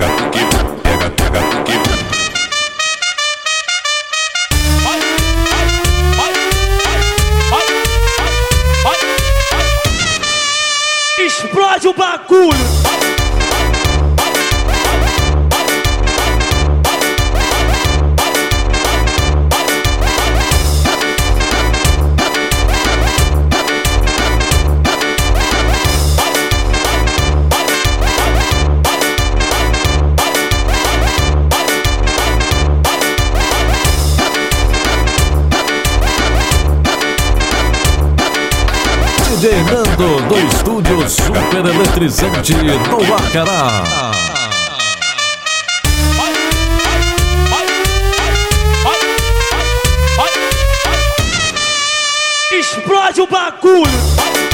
Explode o bagulho. DJ Nando do estúdio super eletrizante do Acará. Explode o bagulho.